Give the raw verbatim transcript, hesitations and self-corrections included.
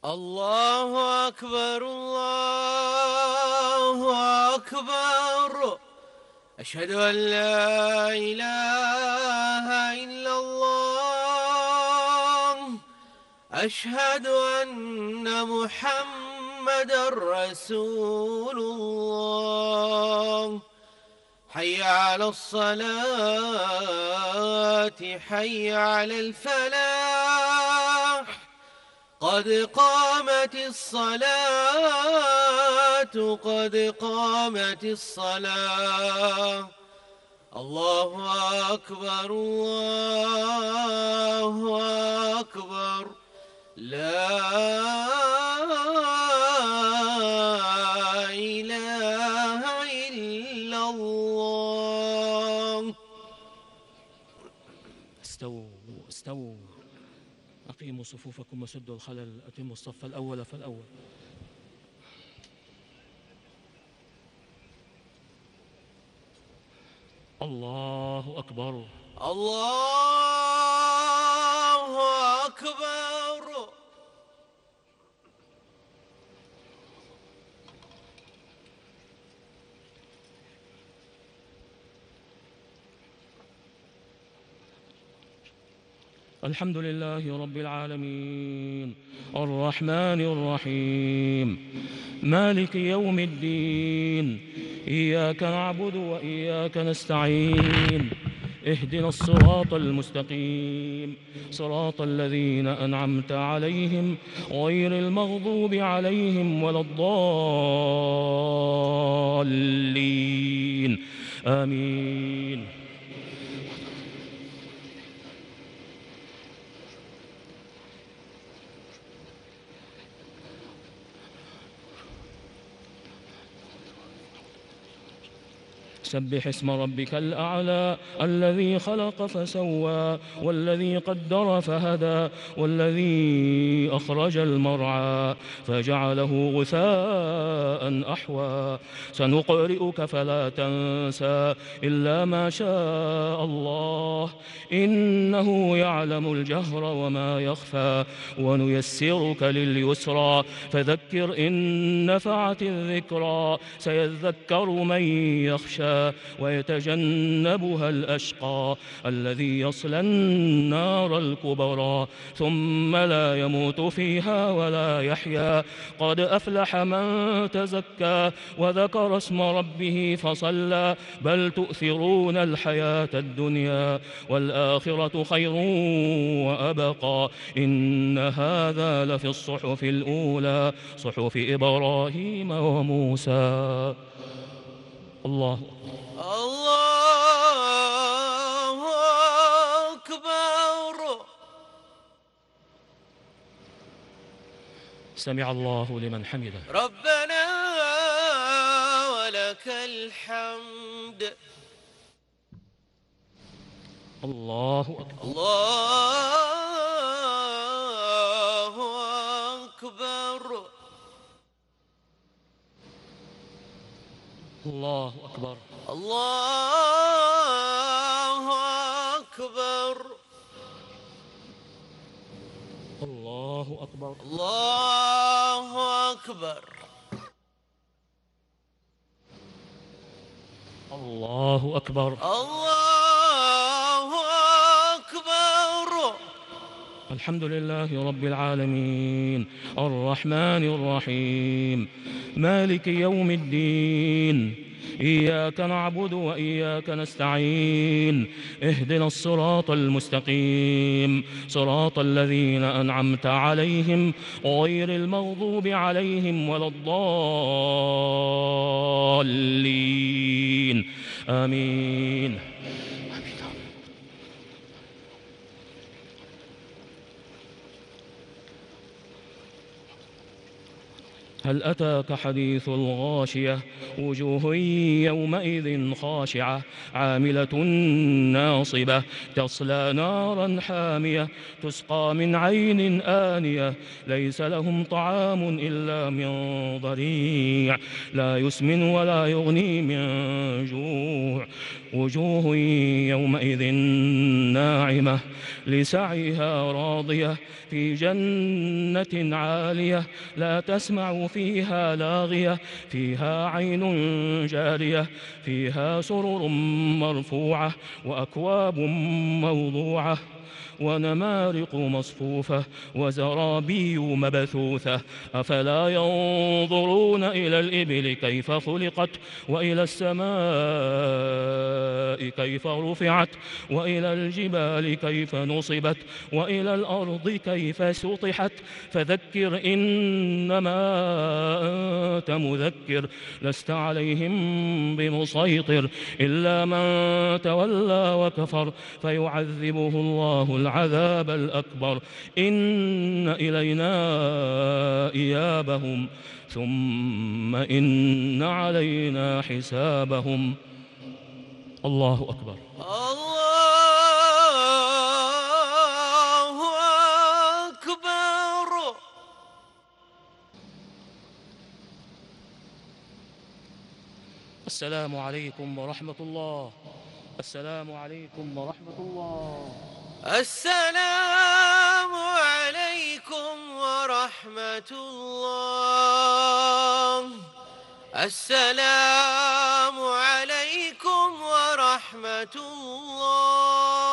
الله أكبر الله أكبر. أشهد أن لا إله إلا الله. أشهد أن محمدًا رسول الله. حي على الصلاة حي على الفلاح. قد قامت الصلاة قد قامت الصلاة. الله أكبر الله أكبر. لا إله إلا الله. استووا استووا، أقيموا صفوفكم وسدوا الخلل، أتموا الصف الأول فالأول. الله أكبر الله أكبر. الحمد لله رب العالمين، الرحمن الرحيم، مالك يوم الدين، إياك نعبد وإياك نستعين، اهدنا الصراط المستقيم، صراط الذين أنعمت عليهم غير المغضوب عليهم ولا الضالين، آمين. سبح اسم ربك الأعلى الذي خلق فسوى والذي قدر فهدى والذي أخرج المرعى فجعله غثاء أحوى. سنقرئك فلا تنسى إلا ما شاء الله، إنه يعلم الجهر وما يخفى. ونيسرك لليسرى فذكر إن نفعت الذكرى. سيذكر من يخشى ويتجنبها الأشقى الذي يصلى النار الكبرى ثم لا يموت فيها ولا يحيا. قد أفلح من تزكى وذكر اسم ربه فصلى. بل تؤثرون الحياة الدنيا والآخرة خير وأبقى. إن هذا لفي الصحف الأولى صحف إبراهيم وموسى. الله الله أكبر. سمع الله لمن حمده. ربنا ولك الحمد. الله أكبر. الله أكبر. الله أكبر. الله أكبر. الله أكبر. الله أكبر. الله أكبر. الله أكبر. الحمد لله رب العالمين، الرحمن الرحيم، مالك يوم الدين، إياك نعبد وإياك نستعين، اهدنا الصراط المستقيم، صراط الذين أنعمت عليهم غير المغضوب عليهم ولا الضالين، آمين. هل أتاك حديث الغاشية؟ وجوه يومئذ خاشعة عاملة ناصبة تصلى نارا حامية تسقى من عين آنية ليس لهم طعام إلا من ضريع لا يسمن ولا يغني من جوع وجوه يومئذ ناعمة لسعيها راضية في جنة عالية لا تسمع فيها لاغية فيها عين جارية فيها سرر مرفوعة وأكواب موضوعة ونمارق مصفوفة وزرابي مبثوثة أفلا ينظرون إلى الإبل كيف خلقت وإلى السماء كيف رفعت وإلى الجبال كيف نصبت وإلى الأرض كيف سطحت فذكر إنما أنت مذكر لست عليهم بمسيطر إلا من تولى وكفر فيعذبه الله العذاب الأكبر إن إلينا إيابهم ثم إن علينا حسابهم. الله أكبر. الله أكبر. السلام عليكم ورحمة الله. السلام عليكم ورحمة الله. السلام عليكم ورحمة الله. السلام عليكم ورحمة الله.